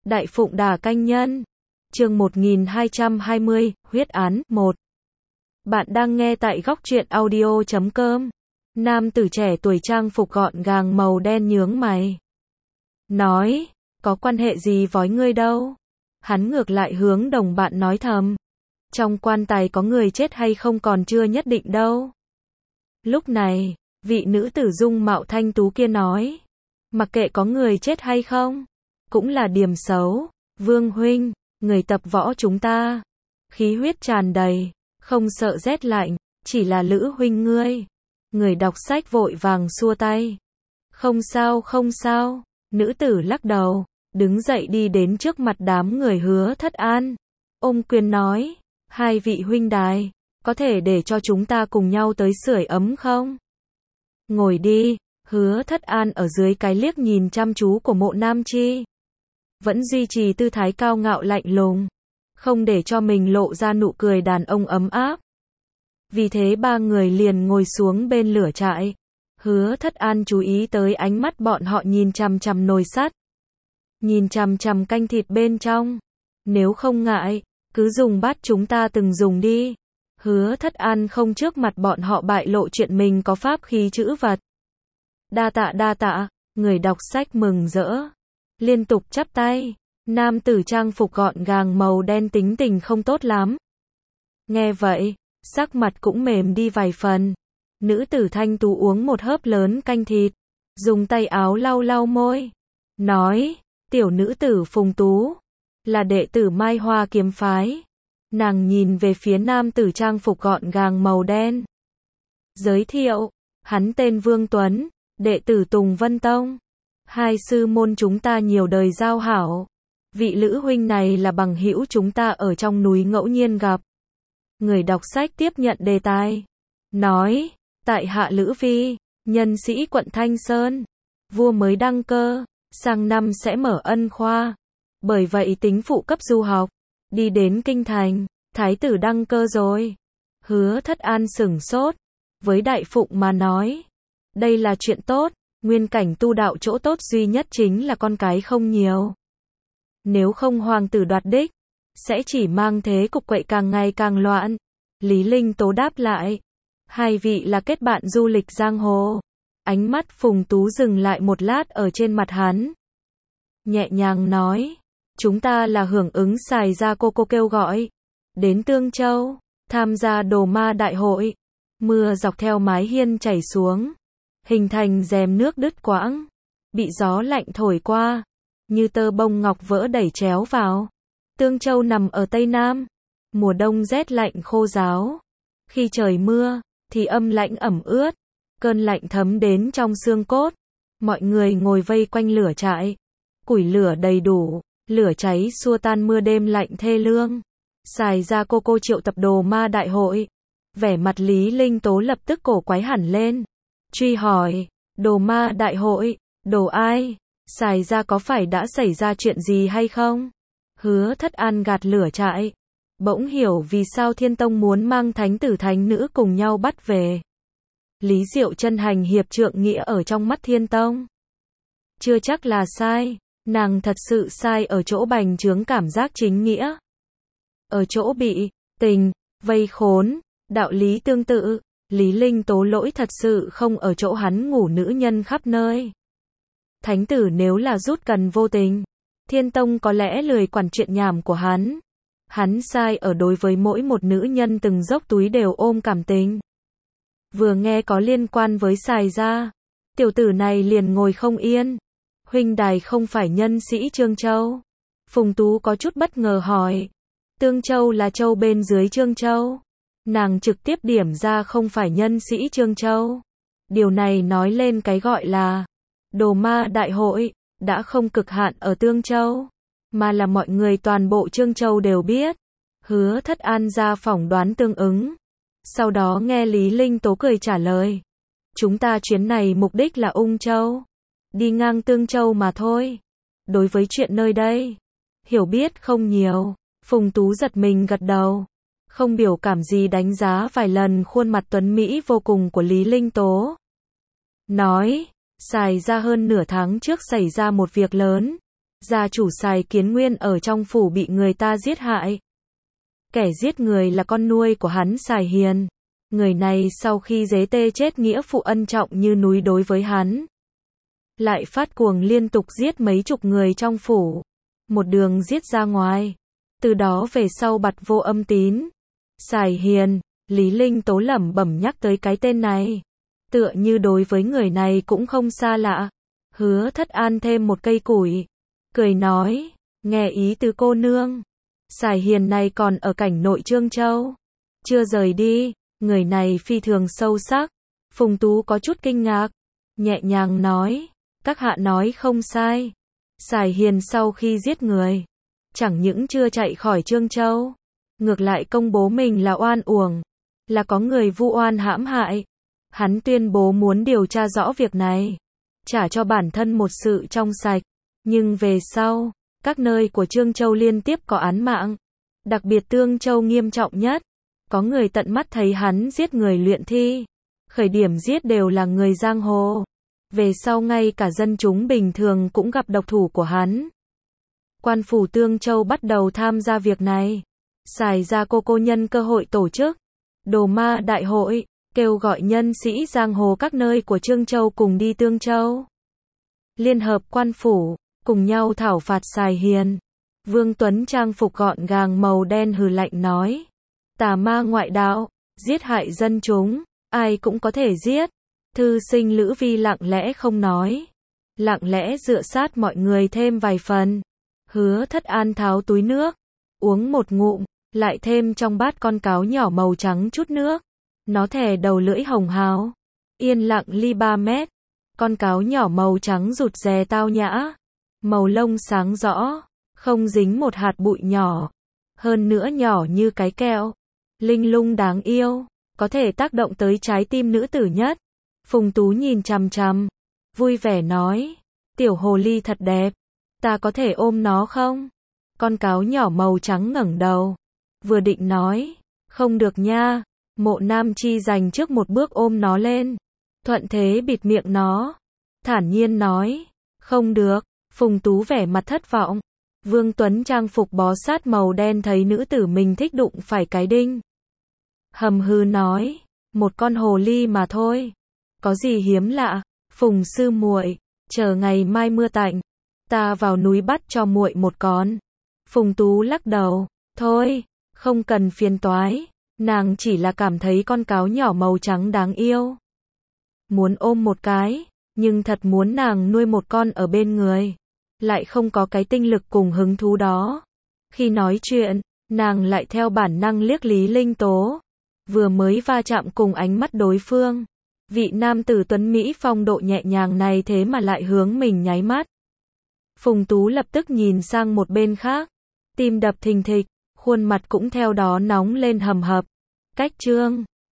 Đại Phụng Đà Canh Nhân. Chương 1220, huyết án 1. Bạn đang nghe tại góc truyện audio.com. Nam tử trẻ tuổi trang phục gọn gàng màu đen nhướng mày. Nói, có quan hệ gì với ngươi đâu? Hắn ngược lại hướng đồng bạn nói thầm. Trong quan tài có người chết hay không còn chưa nhất định đâu. Lúc này, vị nữ tử dung mạo thanh tú kia nói. Mặc kệ có người chết hay không, cũng là điểm xấu. Vương huynh, người tập võ chúng ta, khí huyết tràn đầy, không sợ rét lạnh, chỉ là Lữ huynh ngươi. Người đọc sách vội vàng xua tay. Không sao không sao, nữ tử lắc đầu, đứng dậy đi đến trước mặt đám người Hứa Thất An. Ôm quyền nói, hai vị huynh đài, có thể để cho chúng ta cùng nhau tới sưởi ấm không? Ngồi đi. Hứa Thất An ở dưới cái liếc nhìn chăm chú của Mộ Nam Chi, vẫn duy trì tư thái cao ngạo lạnh lùng, không để cho mình lộ ra nụ cười đàn ông ấm áp. Vì thế ba người liền ngồi xuống bên lửa trại. Hứa Thất An chú ý tới ánh mắt bọn họ nhìn chằm chằm nồi sắt, nhìn chằm chằm canh thịt bên trong. Nếu không ngại, cứ dùng bát chúng ta từng dùng đi. Hứa Thất An không trước mặt bọn họ bại lộ chuyện mình có pháp khí chữ vật. Đa tạ, người đọc sách mừng rỡ, liên tục chắp tay. Nam tử trang phục gọn gàng màu đen tính tình không tốt lắm. Nghe vậy, sắc mặt cũng mềm đi vài phần. Nữ tử thanh tú uống một hớp lớn canh thịt, dùng tay áo lau lau môi, nói, tiểu nữ tử Phùng Tú, là đệ tử Mai Hoa kiếm phái. Nàng nhìn về phía nam tử trang phục gọn gàng màu đen. Giới thiệu, hắn tên Vương Tuấn, đệ tử Tùng Vân Tông. Hai sư môn chúng ta nhiều đời giao hảo. Vị Lữ huynh này là bằng hữu chúng ta ở trong núi ngẫu nhiên gặp. Người đọc sách tiếp nhận đề tài, nói, tại hạ Lữ Vi, nhân sĩ quận Thanh Sơn. Vua mới đăng cơ, sang năm sẽ mở ân khoa. Bởi vậy tính phụ cấp du học, đi đến kinh thành. Thái tử đăng cơ rồi. Hứa Thất An sửng sốt. Với Đại Phụng mà nói, đây là chuyện tốt. Nguyên cảnh tu đạo chỗ tốt duy nhất chính là con cái không nhiều. Nếu không hoàng tử đoạt đích, sẽ chỉ mang thế cục quậy càng ngày càng loạn. Lý Linh Tố đáp lại, hai vị là kết bạn du lịch giang hồ. Ánh mắt Phùng Tú dừng lại một lát ở trên mặt hắn, nhẹ nhàng nói, chúng ta là hưởng ứng Xài Gia cô kêu gọi, đến Tương Châu, tham gia Đồ Ma đại hội. Mưa dọc theo mái hiên chảy xuống, hình thành rèm nước đứt quãng, bị gió lạnh thổi qua, như tơ bông ngọc vỡ đẩy chéo vào. Tương Châu nằm ở Tây Nam, mùa đông rét lạnh khô ráo. Khi trời mưa, thì âm lãnh ẩm ướt, cơn lạnh thấm đến trong xương cốt. Mọi người ngồi vây quanh lửa trại, củi lửa đầy đủ, lửa cháy xua tan mưa đêm lạnh thê lương. Xài Gia cô triệu tập Đồ Ma đại hội. Vẻ mặt Lý Linh Tố lập tức cổ quái hẳn lên, truy hỏi, Đồ Ma đại hội, đồ ai? Xài Gia có phải đã xảy ra chuyện gì hay không? Hứa Thất An gạt lửa trại, bỗng hiểu vì sao Thiên Tông muốn mang thánh tử thánh nữ cùng nhau bắt về. Lý Diệu chân hành hiệp trượng nghĩa ở trong mắt Thiên Tông, chưa chắc là sai. Nàng thật sự sai ở chỗ bành trướng cảm giác chính nghĩa, ở chỗ bị tình vây khốn. Đạo lý tương tự, Lý Linh Tố lỗi thật sự không ở chỗ hắn ngủ nữ nhân khắp nơi. Thánh tử nếu là rút cần vô tình, Thiên Tông có lẽ lười quản chuyện nhảm của hắn. Hắn sai ở đối với mỗi một nữ nhân từng dốc túi đều ôm cảm tình. Vừa nghe có liên quan với Xài Gia, tiểu tử này liền ngồi không yên. Huynh đài không phải nhân sĩ Trương Châu? Phùng Tú có chút bất ngờ hỏi. Tương Châu là châu bên dưới Trương Châu. Nàng trực tiếp điểm ra không phải nhân sĩ Trương Châu. Điều này nói lên cái gọi là Đồ Ma đại hội đã không cực hạn ở Tương Châu, mà là mọi người toàn bộ Trương Châu đều biết. Hứa Thất An ra phỏng đoán tương ứng. Sau đó nghe Lý Linh Tố cười trả lời, chúng ta chuyến này mục đích là Ung Châu, đi ngang Tương Châu mà thôi. Đối với chuyện nơi đây, hiểu biết không nhiều. Phùng Tú giật mình gật đầu, không biểu cảm gì đánh giá vài lần khuôn mặt tuấn Mỹ vô cùng của Lý Linh Tố. Nói, Xài Gia hơn nửa tháng trước xảy ra một việc lớn. Gia chủ Sài Kiến Nguyên ở trong phủ bị người ta giết hại. Kẻ giết người là con nuôi của hắn Sài Hiền. Người này sau khi Dế Tê chết nghĩa phụ ân trọng như núi đối với hắn. Lại phát cuồng liên tục giết mấy chục người trong phủ. Một đường giết ra ngoài. Từ đó về sau bặt vô âm tín. Sài Hiền, Lý Linh Tố lẩm bẩm nhắc tới cái tên này. Tựa như đối với người này cũng không xa lạ. Hứa Thất An thêm một cây củi. Cười nói, nghe ý tứ cô nương. Sài Hiền này còn ở cảnh nội Trương Châu. Chưa rời đi, người này phi thường sâu sắc. Phùng Tú có chút kinh ngạc. Nhẹ nhàng nói, các hạ nói không sai. Sài Hiền sau khi giết người, chẳng những chưa chạy khỏi Trương Châu, ngược lại công bố mình là oan uổng, là có người vu oan hãm hại. Hắn tuyên bố muốn điều tra rõ việc này, trả cho bản thân một sự trong sạch. Nhưng về sau, các nơi của Trương Châu liên tiếp có án mạng, đặc biệt Tương Châu nghiêm trọng nhất. Có người tận mắt thấy hắn giết người luyện thi. Khởi điểm giết đều là người giang hồ. Về sau ngay cả dân chúng bình thường cũng gặp độc thủ của hắn. Quan phủ Tương Châu bắt đầu tham gia việc này. Sài gia cô nhân cơ hội tổ chức Đồ Ma Đại hội, kêu gọi nhân sĩ giang hồ các nơi của Trương Châu cùng đi Tương Châu. Liên hợp quan phủ, cùng nhau thảo phạt Sài Hiền. Vương Tuấn trang phục gọn gàng màu đen hừ lạnh nói. Tà ma ngoại đạo, giết hại dân chúng, ai cũng có thể giết. Thư sinh Lữ Vi lặng lẽ không nói. Lặng lẽ dựa sát mọi người thêm vài phần. Hứa Thất An tháo túi nước, uống một ngụm, lại thêm trong bát con cáo nhỏ màu trắng chút nước. Nó thè đầu lưỡi hồng hào, yên lặng ly 3 mét. Con cáo nhỏ màu trắng rụt rè tao nhã, màu lông sáng rõ, không dính một hạt bụi nhỏ. Hơn nữa nhỏ như cái kẹo, linh lung đáng yêu, có thể tác động tới trái tim nữ tử nhất. Phùng Tú nhìn chằm chằm, vui vẻ nói, tiểu hồ ly thật đẹp, ta có thể ôm nó không? Con cáo nhỏ màu trắng ngẩng đầu, vừa định nói, không được nha. Mộ Nam Chi dành trước một bước ôm nó lên, thuận thế bịt miệng nó, thản nhiên nói, không được. Phùng Tú vẻ mặt thất vọng. Vương Tuấn trang phục bó sát màu đen thấy nữ tử mình thích đụng phải cái đinh. Hầm hừ nói, một con hồ ly mà thôi, có gì hiếm lạ. Phùng sư muội, chờ ngày mai mưa tạnh, ta vào núi bắt cho muội một con. Phùng Tú lắc đầu, thôi, không cần phiền toái. Nàng chỉ là cảm thấy con cáo nhỏ màu trắng đáng yêu, muốn ôm một cái, nhưng thật muốn nàng nuôi một con ở bên người, lại không có cái tinh lực cùng hứng thú đó. Khi nói chuyện, nàng lại theo bản năng liếc Lý Linh Tố, vừa mới va chạm cùng ánh mắt đối phương. Vị nam tử tuấn Mỹ phong độ nhẹ nhàng này thế mà lại hướng mình nháy mắt. Phùng Tú lập tức nhìn sang một bên khác, tim đập thình thịch, khuôn mặt cũng theo đó nóng lên hầm hập. Cách chương